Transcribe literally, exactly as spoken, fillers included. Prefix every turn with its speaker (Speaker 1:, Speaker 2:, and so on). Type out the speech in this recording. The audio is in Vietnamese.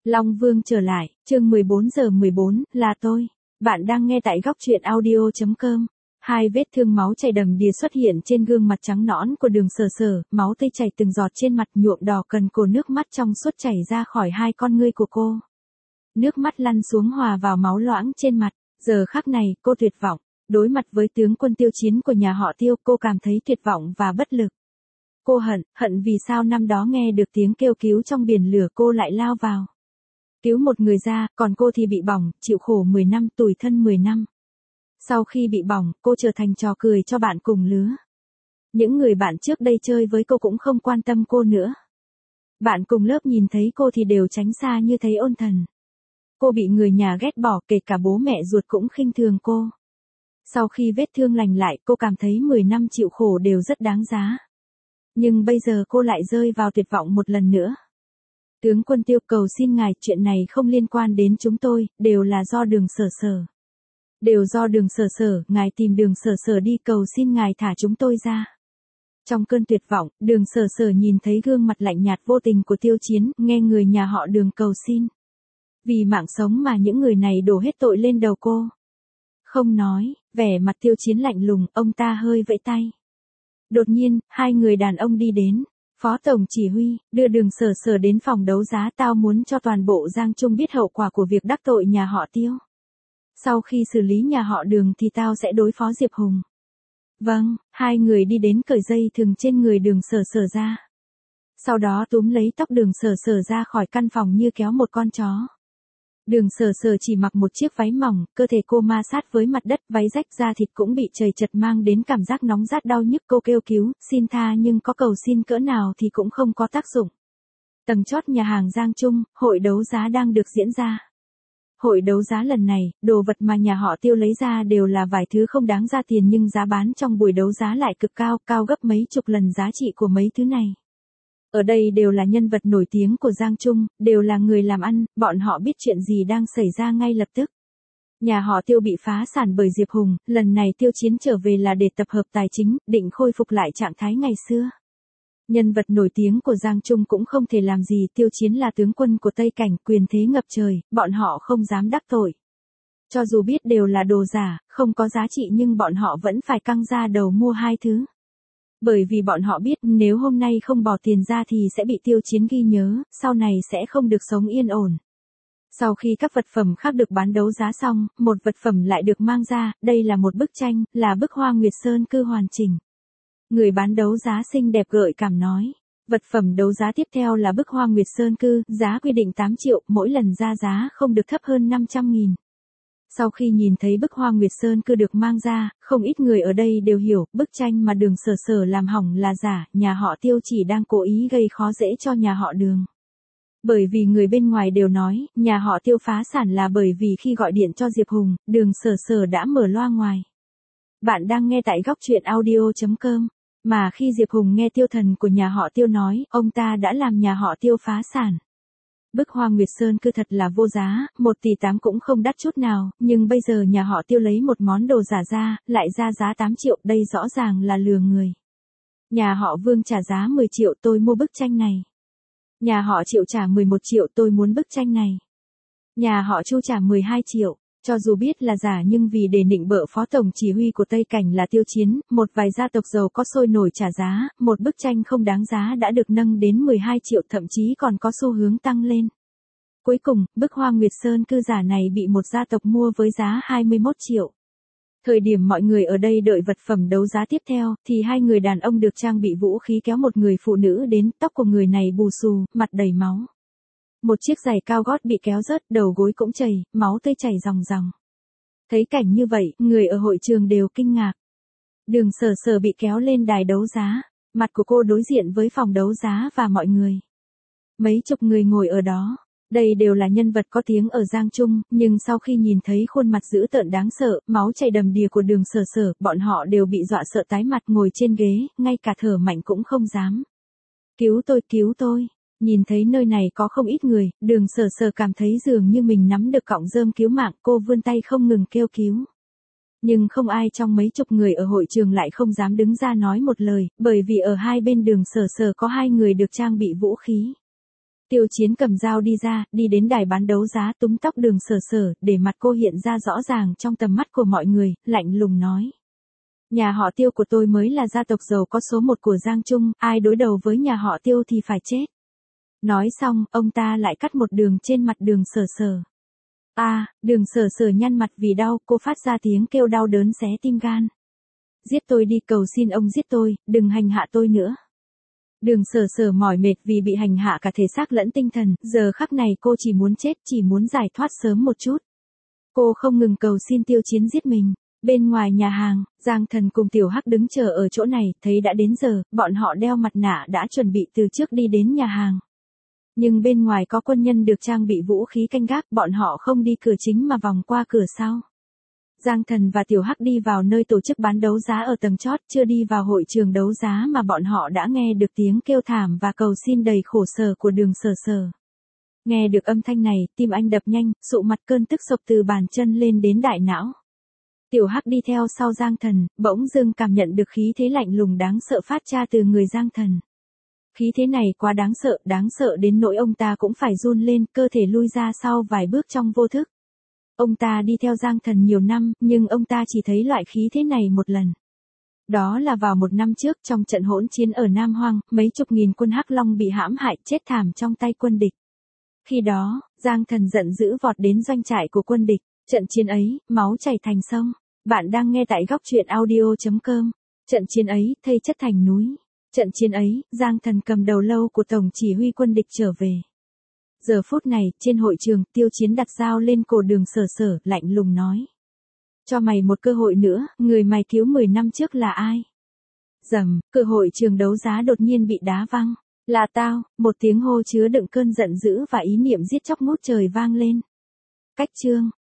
Speaker 1: Long Vương trở lại, chương mười bốn giờ mười bốn, là tôi. Bạn đang nghe tại góc truyện audio chấm com. Hai vết thương máu chảy đầm đìa xuất hiện trên gương mặt trắng nõn của Đường Sở Sở, máu tươi chảy từng giọt trên mặt nhuộm đỏ cần cổ, nước mắt trong suốt chảy ra khỏi hai con ngươi của cô. Nước mắt lăn xuống hòa vào máu loãng trên mặt, giờ khắc này cô tuyệt vọng. Đối mặt với tướng quân Tiêu Chiến của nhà họ Tiêu, cô cảm thấy tuyệt vọng và bất lực. Cô hận, hận vì sao năm đó nghe được tiếng kêu cứu trong biển lửa cô lại lao vào. Cứu một người ra, còn cô thì bị bỏng, chịu khổ mười năm, tủi thân mười năm. Sau khi bị bỏng, cô trở thành trò cười cho bạn cùng lứa. Những người bạn trước đây chơi với cô cũng không quan tâm cô nữa. Bạn cùng lớp nhìn thấy cô thì đều tránh xa như thấy ôn thần. Cô bị người nhà ghét bỏ, kể cả bố mẹ ruột cũng khinh thường cô. Sau khi vết thương lành lại, cô cảm thấy mười năm chịu khổ đều rất đáng giá. Nhưng bây giờ cô lại rơi vào tuyệt vọng một lần nữa. Tướng quân Tiêu, cầu xin ngài, chuyện này không liên quan đến chúng tôi, đều là do Đường Sở Sở. Đều do Đường Sở Sở, ngài tìm Đường Sở Sở đi, cầu xin ngài thả chúng tôi ra. Trong cơn tuyệt vọng, Đường Sở Sở nhìn thấy gương mặt lạnh nhạt vô tình của Tiêu Chiến, nghe người nhà họ Đường cầu xin. Vì mạng sống mà những người này đổ hết tội lên đầu cô. Không nói, vẻ mặt Tiêu Chiến lạnh lùng, ông ta hơi vẫy tay. Đột nhiên, hai người đàn ông đi đến. Phó Tổng Chỉ huy, đưa Đường Sở Sở đến phòng đấu giá, tao muốn cho toàn bộ Giang Trung biết hậu quả của việc đắc tội nhà họ Tiêu. Sau khi xử lý nhà họ Đường thì tao sẽ đối phó Diệp Hùng. Vâng, hai người đi đến cởi dây thừng trên người Đường Sở Sở ra. Sau đó túm lấy tóc Đường Sở Sở ra khỏi căn phòng như kéo một con chó. Đường Sở Sở chỉ mặc một chiếc váy mỏng, cơ thể cô ma sát với mặt đất, váy rách, da thịt cũng bị trời chật mang đến cảm giác nóng rát đau nhức. Cô kêu cứu, xin tha nhưng có cầu xin cỡ nào thì cũng không có tác dụng. Tầng chót nhà hàng Giang Trung, hội đấu giá đang được diễn ra. Hội đấu giá lần này, đồ vật mà nhà họ Tiêu lấy ra đều là vài thứ không đáng ra tiền, nhưng giá bán trong buổi đấu giá lại cực cao, cao gấp mấy chục lần giá trị của mấy thứ này. Ở đây đều là nhân vật nổi tiếng của Giang Trung, đều là người làm ăn, bọn họ biết chuyện gì đang xảy ra ngay lập tức. Nhà họ Tiêu bị phá sản bởi Diệp Hùng, lần này Tiêu Chiến trở về là để tập hợp tài chính, định khôi phục lại trạng thái ngày xưa. Nhân vật nổi tiếng của Giang Trung cũng không thể làm gì, Tiêu Chiến là tướng quân của Tây Cảnh, quyền thế ngập trời, bọn họ không dám đắc tội. Cho dù biết đều là đồ giả, không có giá trị, nhưng bọn họ vẫn phải căng ra đầu mua hai thứ. Bởi vì bọn họ biết nếu hôm nay không bỏ tiền ra thì sẽ bị Tiêu Chiến ghi nhớ, sau này sẽ không được sống yên ổn. Sau khi các vật phẩm khác được bán đấu giá xong, một vật phẩm lại được mang ra, đây là một bức tranh, là bức Hoa Nguyệt Sơn Cư hoàn chỉnh. Người bán đấu giá xinh đẹp gợi cảm nói, vật phẩm đấu giá tiếp theo là bức Hoa Nguyệt Sơn Cư, giá quy định tám triệu, mỗi lần ra giá không được thấp hơn năm trăm nghìn. Sau khi nhìn thấy bức Hoa Nguyệt Sơn Cư được mang ra, không ít người ở đây đều hiểu, bức tranh mà Đường Sở Sở làm hỏng là giả, nhà họ Tiêu chỉ đang cố ý gây khó dễ cho nhà họ Đường. Bởi vì người bên ngoài đều nói, nhà họ Tiêu phá sản là bởi vì khi gọi điện cho Diệp Hùng, Đường Sở Sở đã mở loa ngoài. Bạn đang nghe tại góc truyện audio chấm com, mà khi Diệp Hùng nghe Tiêu Thần của nhà họ Tiêu nói, ông ta đã làm nhà họ Tiêu phá sản. Bức Hoa Nguyệt Sơn Cư thật là vô giá, một tỷ tám cũng không đắt chút nào, nhưng bây giờ nhà họ Tiêu lấy một món đồ giả ra, lại ra giá tám triệu, đây rõ ràng là lừa người. Nhà họ Vương trả giá mười triệu, tôi mua bức tranh này. Nhà họ Triệu trả mười một triệu, tôi muốn bức tranh này. Nhà họ Chu trả mười hai triệu. Cho dù biết là giả nhưng vì để nịnh bợ Phó Tổng Chỉ huy của Tây Cảnh là Tiêu Chiến, một vài gia tộc giàu có sôi nổi trả giá, một bức tranh không đáng giá đã được nâng đến mười hai triệu, thậm chí còn có xu hướng tăng lên. Cuối cùng, bức Hoa Nguyệt Sơn Cư giả này bị một gia tộc mua với giá hai mươi mốt triệu. Thời điểm mọi người ở đây đợi vật phẩm đấu giá tiếp theo, thì hai người đàn ông được trang bị vũ khí kéo một người phụ nữ đến, tóc của người này bù xù, mặt đầy máu. Một chiếc giày cao gót bị kéo rớt, đầu gối cũng chảy, máu tươi chảy ròng ròng. Thấy cảnh như vậy, người ở hội trường đều kinh ngạc. Đường Sở Sở bị kéo lên đài đấu giá, mặt của cô đối diện với phòng đấu giá và mọi người. Mấy chục người ngồi ở đó, đây đều là nhân vật có tiếng ở Giang Trung, nhưng sau khi nhìn thấy khuôn mặt dữ tợn đáng sợ, máu chảy đầm đìa của Đường Sở Sở, bọn họ đều bị dọa sợ tái mặt, ngồi trên ghế, ngay cả thở mạnh cũng không dám. Cứu tôi, cứu tôi. Nhìn thấy nơi này có không ít người, Đường Sở Sở cảm thấy dường như mình nắm được cọng rơm cứu mạng, cô vươn tay không ngừng kêu cứu. Nhưng không ai trong mấy chục người ở hội trường lại không dám đứng ra nói một lời, bởi vì ở hai bên Đường Sở Sở có hai người được trang bị vũ khí. Tiêu Chiến cầm dao đi ra, đi đến đài bán đấu giá túm tóc Đường Sở Sở, để mặt cô hiện ra rõ ràng trong tầm mắt của mọi người, lạnh lùng nói. Nhà họ Tiêu của tôi mới là gia tộc giàu có số một của Giang Trung, ai đối đầu với nhà họ Tiêu thì phải chết. Nói xong, ông ta lại cắt một đường trên mặt Đường Sở Sở. A, à, Đường Sở Sở nhăn mặt vì đau, cô phát ra tiếng kêu đau đớn xé tim gan. Giết tôi đi, cầu xin ông giết tôi, đừng hành hạ tôi nữa. Đường Sở Sở mỏi mệt vì bị hành hạ cả thể xác lẫn tinh thần, giờ khắc này cô chỉ muốn chết, chỉ muốn giải thoát sớm một chút. Cô không ngừng cầu xin Tiêu Chiến giết mình. Bên ngoài nhà hàng, Giang Thần cùng Tiểu Hắc đứng chờ ở chỗ này, thấy đã đến giờ, bọn họ đeo mặt nạ đã chuẩn bị từ trước đi đến nhà hàng. Nhưng bên ngoài có quân nhân được trang bị vũ khí canh gác, bọn họ không đi cửa chính mà vòng qua cửa sau. Giang Thần và Tiểu Hắc đi vào nơi tổ chức bán đấu giá ở tầng chót, chưa đi vào hội trường đấu giá mà bọn họ đã nghe được tiếng kêu thảm và cầu xin đầy khổ sở của Đường Sở Sở. Nghe được âm thanh này, tim anh đập nhanh, sụ mặt, cơn tức sộc từ bàn chân lên đến đại não. Tiểu Hắc đi theo sau Giang Thần, bỗng dưng cảm nhận được khí thế lạnh lùng đáng sợ phát ra từ người Giang Thần. Khí thế này quá đáng sợ, đáng sợ đến nỗi ông ta cũng phải run lên, cơ thể lui ra sau vài bước trong vô thức. Ông ta đi theo Giang Thần nhiều năm, nhưng ông ta chỉ thấy loại khí thế này một lần. Đó là vào một năm trước trong trận hỗn chiến ở Nam Hoang, mấy chục nghìn quân Hắc Long bị hãm hại chết thảm trong tay quân địch. Khi đó, Giang Thần giận dữ vọt đến doanh trại của quân địch. Trận chiến ấy, máu chảy thành sông. Bạn đang nghe tại góc truyện audio chấm com. Trận chiến ấy, thây chất thành núi. Trận chiến ấy, Giang Thần cầm đầu lâu của tổng chỉ huy quân địch trở về. Giờ phút này, trên hội trường, Tiêu Chiến đặt dao lên cổ Đường Sở Sở, lạnh lùng nói. Cho mày một cơ hội nữa, người mày cứu mười năm trước là ai? Rầm, cửa hội trường đấu giá đột nhiên bị đá văng. Là tao, một tiếng hô chứa đựng cơn giận dữ và ý niệm giết chóc ngút trời vang lên. Cách chương.